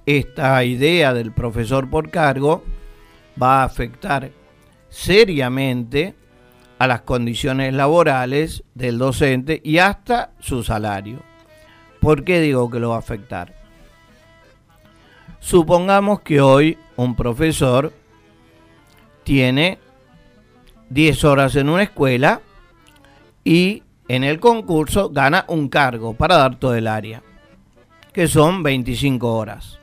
esta idea del profesor por cargo va a afectar seriamente a las condiciones laborales del docente y hasta su salario. ¿Por qué digo que lo va a afectar? Supongamos que hoy un profesor tiene 10 horas en una escuela y en el concurso gana un cargo para dar todo el área, que son 25 horas.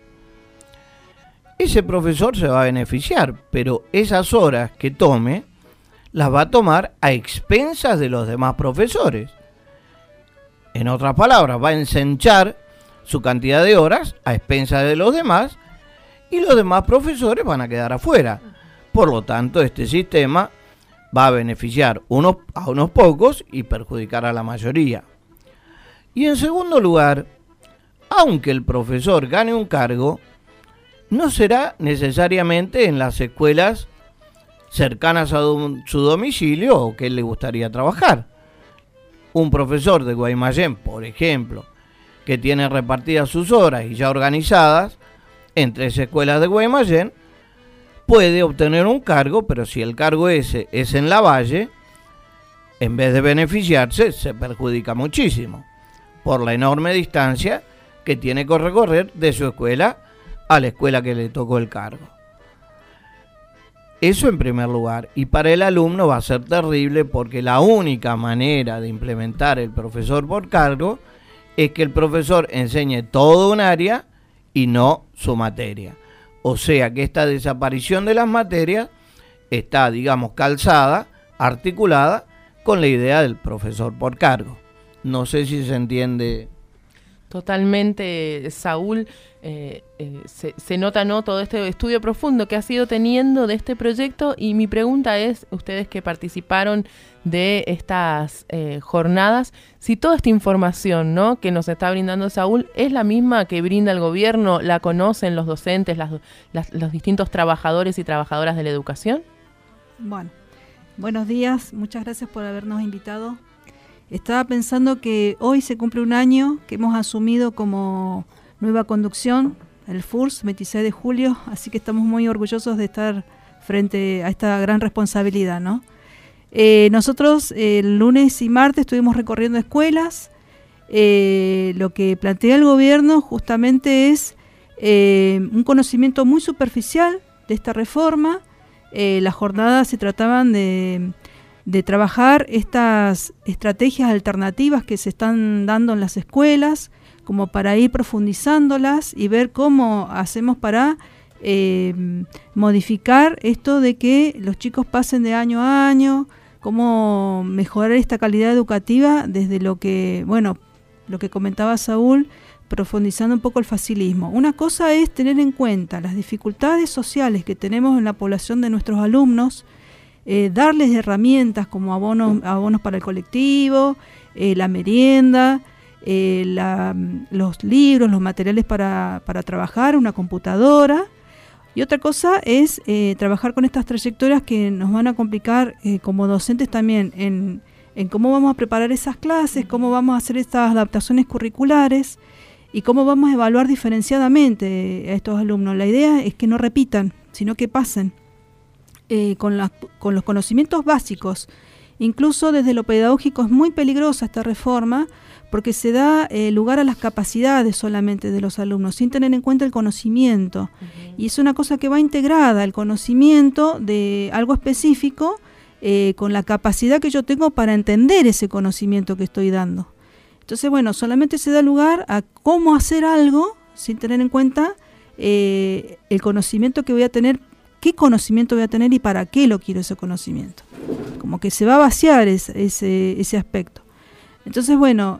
Ese profesor se va a beneficiar, pero esas horas que tome las va a tomar a expensas de los demás profesores. En otras palabras, va a ensanchar su cantidad de horas a expensas de los demás y los demás profesores van a quedar afuera. Por lo tanto, este sistema va a beneficiar a unos pocos y perjudicar a la mayoría. Y en segundo lugar, aunque el profesor gane un cargo, no será necesariamente en las escuelas cercanas a su domicilio o que él le gustaría trabajar. Un profesor de Guaymallén, por ejemplo, que tiene repartidas sus horas y ya organizadas en 3 escuelas de Guaymallén, puede obtener un cargo, pero si el cargo ese es en Lavalle, en vez de beneficiarse, se perjudica muchísimo por la enorme distancia que tiene que recorrer de su escuela a la escuela que le tocó el cargo. Eso en primer lugar. Y para el alumno va a ser terrible porque la única manera de implementar el profesor por cargo es que el profesor enseñe todo un área y no su materia. O sea que esta desaparición de las materias está, digamos, calzada, articulada con la idea del profesor por cargo. No sé si se entiende. Totalmente, Saúl. Se nota, ¿no?, todo este estudio profundo que has ido teniendo de este proyecto, y mi pregunta es, ustedes que participaron de estas jornadas, si toda esta información, ¿no?, que nos está brindando Saúl es la misma que brinda el gobierno, la conocen los docentes, los distintos trabajadores y trabajadoras de la educación. Bueno, buenos días, muchas gracias por habernos invitado. Estaba pensando que hoy se cumple un año que hemos asumido como nueva conducción el FURS, 26 de julio, así que estamos muy orgullosos de estar frente a esta gran responsabilidad, ¿no? Nosotros el lunes y martes estuvimos recorriendo escuelas. Lo que plantea el gobierno justamente es un conocimiento muy superficial de esta reforma. Las jornadas se trataban de trabajar estas estrategias alternativas que se están dando en las escuelas, como para ir profundizándolas y ver cómo hacemos para modificar esto de que los chicos pasen de año a año, cómo mejorar esta calidad educativa desde lo que comentaba Saúl, profundizando un poco el facilismo. Una cosa es tener en cuenta las dificultades sociales que tenemos en la población de nuestros alumnos, darles herramientas como abonos para el colectivo, la merienda, los libros, los materiales para trabajar, una computadora. Y otra cosa es trabajar con estas trayectorias que nos van a complicar como docentes también en cómo vamos a preparar esas clases, cómo vamos a hacer estas adaptaciones curriculares y cómo vamos a evaluar diferenciadamente a estos alumnos. La idea es que no repitan, sino que pasen con los conocimientos básicos. Incluso desde lo pedagógico es muy peligrosa esta reforma porque se da lugar a las capacidades solamente de los alumnos, sin tener en cuenta el conocimiento. Uh-huh. Y es una cosa que va integrada, el conocimiento de algo específico, con la capacidad que yo tengo para entender ese conocimiento que estoy dando. Entonces, bueno, solamente se da lugar a cómo hacer algo sin tener en cuenta el conocimiento que voy a tener, qué conocimiento voy a tener y para qué lo quiero ese conocimiento. Como que se va a vaciar ese aspecto. Entonces, bueno,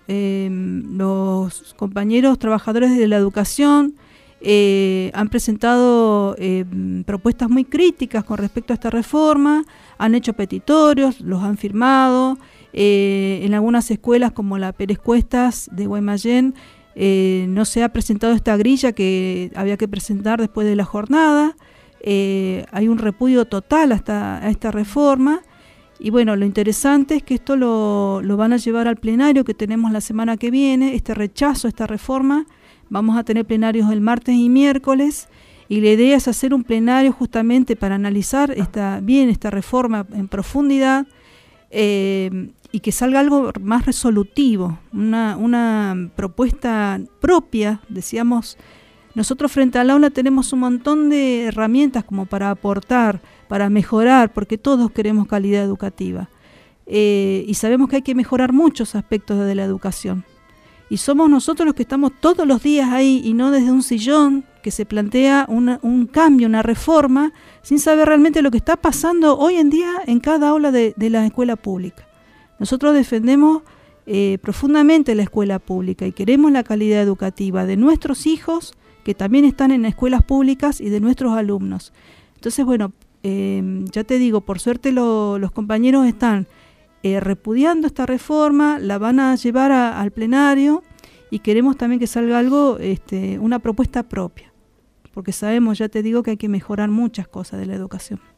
los compañeros trabajadores de la educación han presentado propuestas muy críticas con respecto a esta reforma, han hecho petitorios, los han firmado. En algunas escuelas como la Pérez Cuestas de Guaymallén no se ha presentado esta grilla que había que presentar después de la jornada. Hay un repudio total a esta reforma. Y bueno, lo interesante es que esto lo van a llevar al plenario que tenemos la semana que viene. Este rechazo a esta reforma Vamos a tener plenarios el martes y miércoles, y la idea es hacer un plenario justamente para analizar esta reforma en profundidad, y que salga algo más resolutivo, una propuesta propia. Decíamos, nosotros frente al aula tenemos un montón de herramientas como para aportar, para mejorar, porque todos queremos calidad educativa. Y sabemos que hay que mejorar muchos aspectos de la educación. Y somos nosotros los que estamos todos los días ahí, y no desde un sillón que se plantea un cambio, una reforma, sin saber realmente lo que está pasando hoy en día en cada aula de la escuela pública. Nosotros defendemos profundamente la escuela pública y queremos la calidad educativa de nuestros hijos, que también están en escuelas públicas, y de nuestros alumnos. Entonces, bueno, ya te digo, por suerte los compañeros están repudiando esta reforma, la van a llevar al plenario, y queremos también que salga algo, una propuesta propia, porque sabemos, ya te digo, que hay que mejorar muchas cosas de la educación.